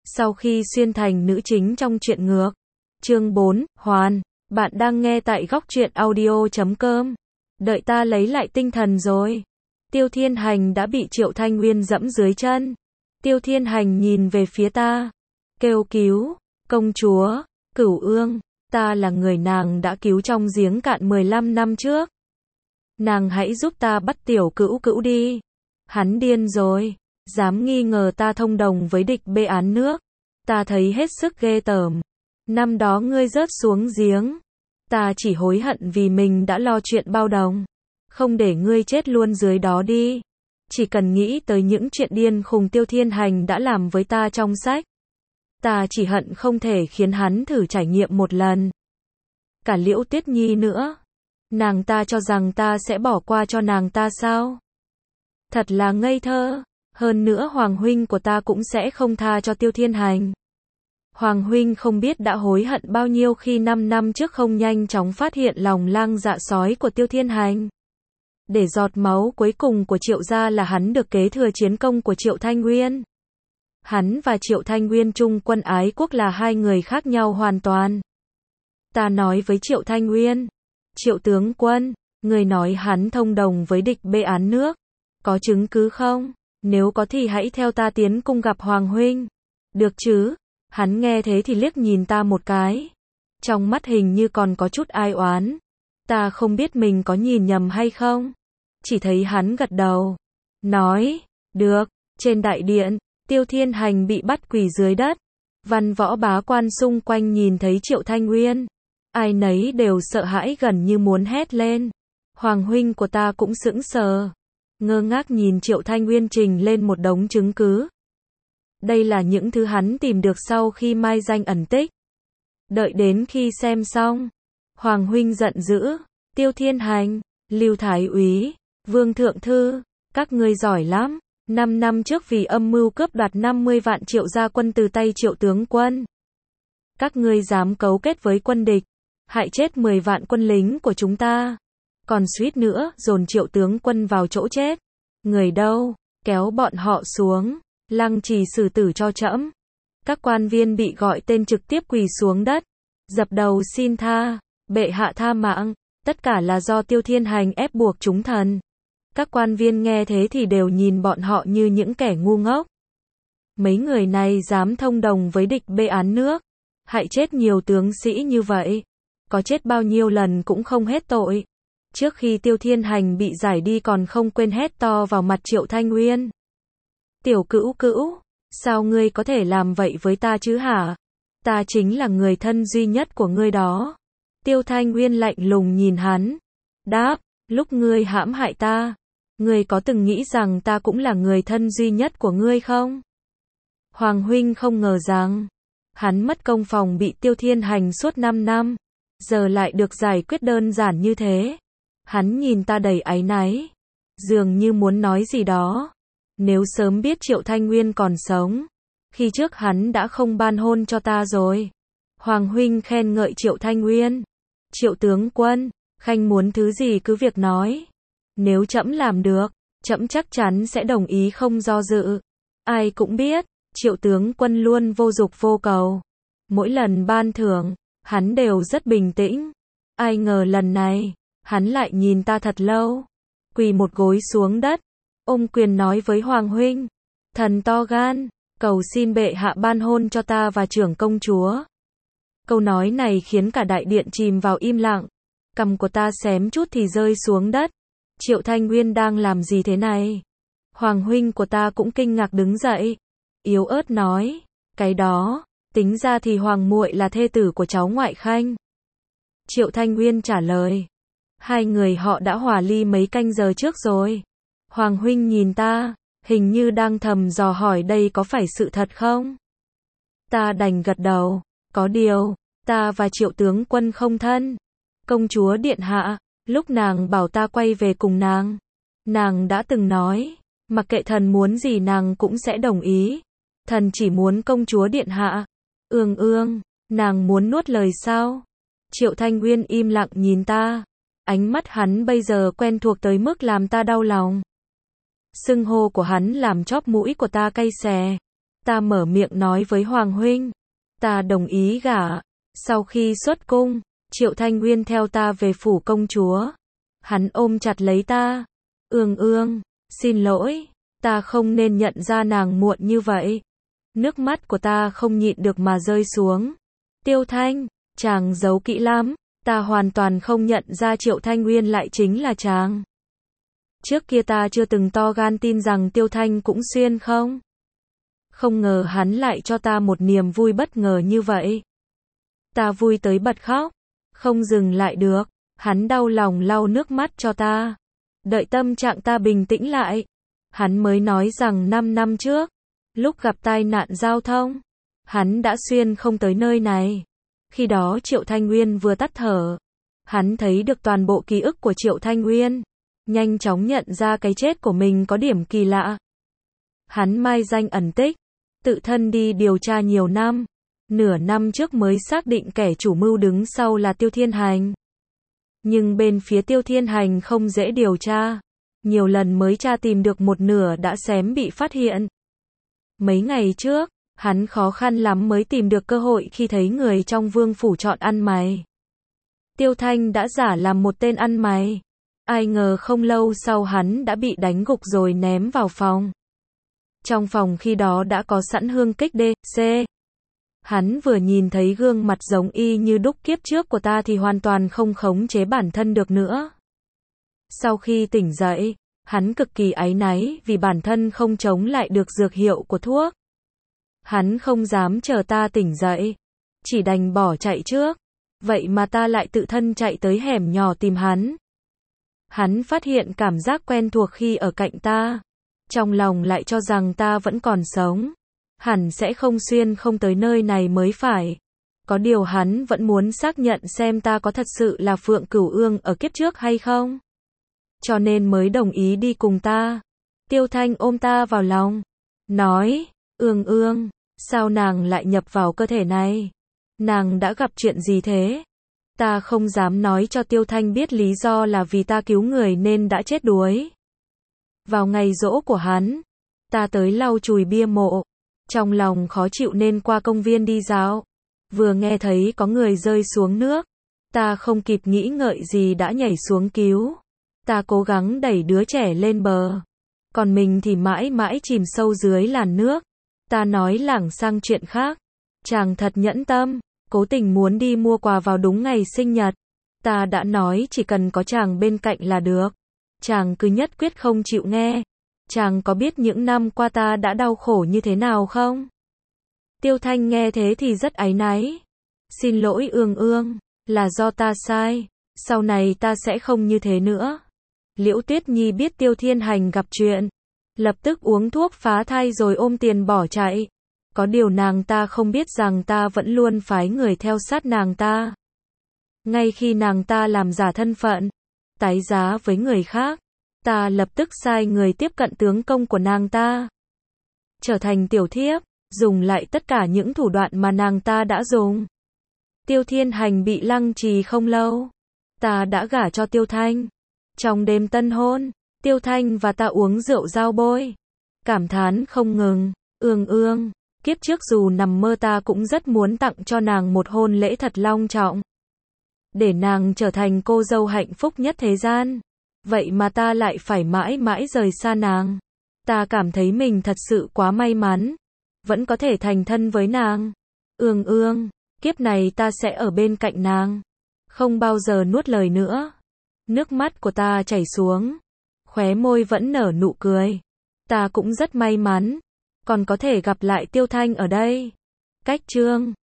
Sau khi xuyên thành nữ chính trong truyện ngược. Chương 4, Hoàn, bạn đang nghe tại góc truyện audio.com. Đợi ta lấy lại tinh thần rồi. Tiêu Thiên Hành đã bị Triệu Thanh Nguyên dẫm dưới chân. Tiêu Thiên Hành nhìn về phía ta. Kêu cứu, công chúa, Cửu Ương, ta là người nàng đã cứu trong giếng cạn 15 năm trước. Nàng hãy giúp ta bắt tiểu Cửu Cửu đi. Hắn điên rồi, dám nghi ngờ ta thông đồng với địch bê án nước. Ta thấy hết sức ghê tởm. Năm đó ngươi rớt xuống giếng. Ta chỉ hối hận vì mình đã lo chuyện bao đồng. Không để ngươi chết luôn dưới đó đi. Chỉ cần nghĩ tới những chuyện điên khùng Tiêu Thiên Hành đã làm với ta trong sách. Ta chỉ hận không thể khiến hắn thử trải nghiệm một lần. Cả Liễu Tuyết Nhi nữa. Nàng ta cho rằng ta sẽ bỏ qua cho nàng ta sao? Thật là ngây thơ. Hơn nữa Hoàng huynh của ta cũng sẽ không tha cho Tiêu Thiên Hành. Hoàng huynh không biết đã hối hận bao nhiêu khi 5 năm trước không nhanh chóng phát hiện lòng lang dạ sói của Tiêu Thiên Hành. Để giọt máu cuối cùng của Triệu gia là hắn được kế thừa chiến công của Triệu Thanh Nguyên. Hắn và Triệu Thanh Nguyên chung quân ái quốc là hai người khác nhau hoàn toàn. Ta nói với Triệu Thanh Nguyên, Triệu tướng quân, người nói hắn thông đồng với địch bê án nước. Có chứng cứ không? Nếu có thì hãy theo ta tiến cung gặp Hoàng huynh. Được chứ? Hắn nghe thế thì liếc nhìn ta một cái. Trong mắt hình như còn có chút ai oán. Ta không biết mình có nhìn nhầm hay không. Chỉ thấy hắn gật đầu. Nói, được. Trên đại điện, Tiêu Thiên Hành bị bắt quỳ dưới đất. Văn võ bá quan xung quanh nhìn thấy Triệu Thanh Nguyên. Ai nấy đều sợ hãi gần như muốn hét lên. Hoàng huynh của ta cũng sững sờ. Ngơ ngác nhìn Triệu Thanh Nguyên trình lên một đống chứng cứ. Đây là những thứ hắn tìm được sau khi mai danh ẩn tích. Đợi đến khi xem xong, Hoàng huynh giận dữ, Tiêu Thiên Hành, Lưu Thái úy, Vương Thượng Thư, các ngươi giỏi lắm. 5 năm trước vì âm mưu cướp đoạt 50 vạn Triệu gia quân từ tay Triệu tướng quân. Các ngươi dám cấu kết với quân địch, hại chết 10 vạn quân lính của chúng ta. Còn suýt nữa dồn Triệu tướng quân vào chỗ chết. Người đâu, kéo bọn họ xuống, lăng trì xử tử cho trẫm. Các quan viên bị gọi tên trực tiếp quỳ xuống đất, dập đầu xin tha, bệ hạ tha mạng, tất cả là do Tiêu Thiên Hành ép buộc chúng thần. Các quan viên nghe thế thì đều nhìn bọn họ như những kẻ ngu ngốc. Mấy người này dám thông đồng với địch bê án nước, hại chết nhiều tướng sĩ như vậy, có chết bao nhiêu lần cũng không hết tội. Trước khi Tiêu Thiên Hành bị giải đi còn không quên hét to vào mặt Triệu Thanh Nguyên. Tiểu Cửu Cửu, sao ngươi có thể làm vậy với ta chứ hả? Ta chính là người thân duy nhất của ngươi đó. Tiêu Thanh Nguyên lạnh lùng nhìn hắn. Đáp, lúc ngươi hãm hại ta, ngươi có từng nghĩ rằng ta cũng là người thân duy nhất của ngươi không? Hoàng huynh không ngờ rằng, hắn mất công phòng bị Tiêu Thiên Hành suốt 5 năm, giờ lại được giải quyết đơn giản như thế. Hắn nhìn ta đầy áy náy, dường như muốn nói gì đó. Nếu sớm biết Triệu Thanh Nguyên còn sống, khi trước hắn đã không ban hôn cho ta rồi. Hoàng huynh khen ngợi Triệu Thanh Nguyên. Triệu tướng quân, khanh muốn thứ gì cứ việc nói. Nếu trẫm làm được, trẫm chắc chắn sẽ đồng ý không do dự. Ai cũng biết, Triệu tướng quân luôn vô dục vô cầu. Mỗi lần ban thưởng, hắn đều rất bình tĩnh. Ai ngờ lần này, hắn lại nhìn ta thật lâu, quỳ một gối xuống đất, ôm quyền nói với Hoàng huynh, thần to gan, cầu xin bệ hạ ban hôn cho ta và trưởng công chúa. Câu nói này khiến cả đại điện chìm vào im lặng, cằm của ta xém chút thì rơi xuống đất. Triệu Thanh Nguyên đang làm gì thế này? Hoàng huynh của ta cũng kinh ngạc đứng dậy, yếu ớt nói, cái đó, tính ra thì Hoàng muội là thê tử của cháu ngoại khanh. Triệu Thanh Nguyên trả lời, hai người họ đã hòa ly mấy canh giờ trước rồi. Hoàng huynh nhìn ta, hình như đang thầm dò hỏi đây có phải sự thật không? Ta đành gật đầu, có điều, ta và Triệu tướng quân không thân. Công chúa điện hạ, lúc nàng bảo ta quay về cùng nàng đã từng nói, mặc kệ thần muốn gì nàng cũng sẽ đồng ý. Thần chỉ muốn công chúa điện hạ. Ương, nàng muốn nuốt lời sao? Triệu Thanh Nguyên im lặng nhìn ta. Ánh mắt hắn bây giờ quen thuộc tới mức làm ta đau lòng. Xưng hô của hắn làm chóp mũi của ta cay xè. Ta mở miệng nói với Hoàng huynh, ta đồng ý gả. Sau khi xuất cung, Triệu Thanh Uyên theo ta về phủ công chúa. Hắn ôm chặt lấy ta. Ương ương, xin lỗi, ta không nên nhận ra nàng muộn như vậy. Nước mắt của ta không nhịn được mà rơi xuống. Tiêu Thanh, chàng giấu kỹ lắm, ta hoàn toàn không nhận ra Triệu Thanh Uyên lại chính là chàng. Trước kia ta chưa từng to gan tin rằng Tiêu Thanh cũng xuyên không. Không ngờ hắn lại cho ta một niềm vui bất ngờ như vậy. Ta vui tới bật khóc, không dừng lại được, hắn đau lòng lau nước mắt cho ta. Đợi tâm trạng ta bình tĩnh lại, hắn mới nói rằng 5 năm trước, lúc gặp tai nạn giao thông, hắn đã xuyên không tới nơi này. Khi đó Triệu Thanh Uyên vừa tắt thở, hắn thấy được toàn bộ ký ức của Triệu Thanh Uyên, nhanh chóng nhận ra cái chết của mình có điểm kỳ lạ. Hắn mai danh ẩn tích, tự thân đi điều tra nhiều năm, nửa năm trước mới xác định kẻ chủ mưu đứng sau là Tiêu Thiên Hành. Nhưng bên phía Tiêu Thiên Hành không dễ điều tra, nhiều lần mới tra tìm được một nửa đã xém bị phát hiện. Mấy ngày trước, hắn khó khăn lắm mới tìm được cơ hội khi thấy người trong vương phủ chọn ăn mày. Tiêu Thanh đã giả làm một tên ăn mày. Ai ngờ không lâu sau hắn đã bị đánh gục rồi ném vào phòng. Trong phòng khi đó đã có sẵn hương kích D.C. Hắn vừa nhìn thấy gương mặt giống y như đúc kiếp trước của ta thì hoàn toàn không khống chế bản thân được nữa. Sau khi tỉnh dậy, hắn cực kỳ áy náy vì bản thân không chống lại được dược hiệu của thuốc. Hắn không dám chờ ta tỉnh dậy, chỉ đành bỏ chạy trước. Vậy mà ta lại tự thân chạy tới hẻm nhỏ tìm hắn. Hắn phát hiện cảm giác quen thuộc khi ở cạnh ta. Trong lòng lại cho rằng ta vẫn còn sống. Hẳn sẽ không xuyên không tới nơi này mới phải. Có điều hắn vẫn muốn xác nhận xem ta có thật sự là Phượng Cửu Ương ở kiếp trước hay không. Cho nên mới đồng ý đi cùng ta. Tiêu Thanh ôm ta vào lòng, nói, Ương ương, sao nàng lại nhập vào cơ thể này? Nàng đã gặp chuyện gì thế? Ta không dám nói cho Tiêu Thanh biết lý do là vì ta cứu người nên đã chết đuối. Vào ngày giỗ của hắn, ta tới lau chùi bia mộ. Trong lòng khó chịu nên qua công viên đi dạo. Vừa nghe thấy có người rơi xuống nước, ta không kịp nghĩ ngợi gì đã nhảy xuống cứu. Ta cố gắng đẩy đứa trẻ lên bờ, còn mình thì mãi mãi chìm sâu dưới làn nước. Ta nói lảng sang chuyện khác. Chàng thật nhẫn tâm, cố tình muốn đi mua quà vào đúng ngày sinh nhật. Ta đã nói chỉ cần có chàng bên cạnh là được. Chàng cứ nhất quyết không chịu nghe. Chàng có biết những năm qua ta đã đau khổ như thế nào không? Tiêu Thanh nghe thế thì rất áy náy. Xin lỗi Ương ương, là do ta sai. Sau này ta sẽ không như thế nữa. Liễu Tuyết Nhi biết Tiêu Thiên Hành gặp chuyện, lập tức uống thuốc phá thai rồi ôm tiền bỏ chạy. Có điều nàng ta không biết rằng ta vẫn luôn phái người theo sát nàng ta. Ngay khi nàng ta làm giả thân phận, tái giá với người khác, ta lập tức sai người tiếp cận tướng công của nàng ta, trở thành tiểu thiếp, dùng lại tất cả những thủ đoạn mà nàng ta đã dùng. Tiêu Thiên Hành bị lăng trì không lâu, ta đã gả cho Tiêu Thanh. Trong đêm tân hôn, Tiêu Thanh và ta uống rượu giao bôi, cảm thán không ngừng. Ương ương, kiếp trước dù nằm mơ ta cũng rất muốn tặng cho nàng một hôn lễ thật long trọng, để nàng trở thành cô dâu hạnh phúc nhất thế gian. Vậy mà ta lại phải mãi mãi rời xa nàng. Ta cảm thấy mình thật sự quá may mắn, vẫn có thể thành thân với nàng. Ương ương, kiếp này ta sẽ ở bên cạnh nàng, không bao giờ nuốt lời nữa. Nước mắt của ta chảy xuống, khóe môi vẫn nở nụ cười. Ta cũng rất may mắn, còn có thể gặp lại Tiêu Thanh ở đây. Cách chương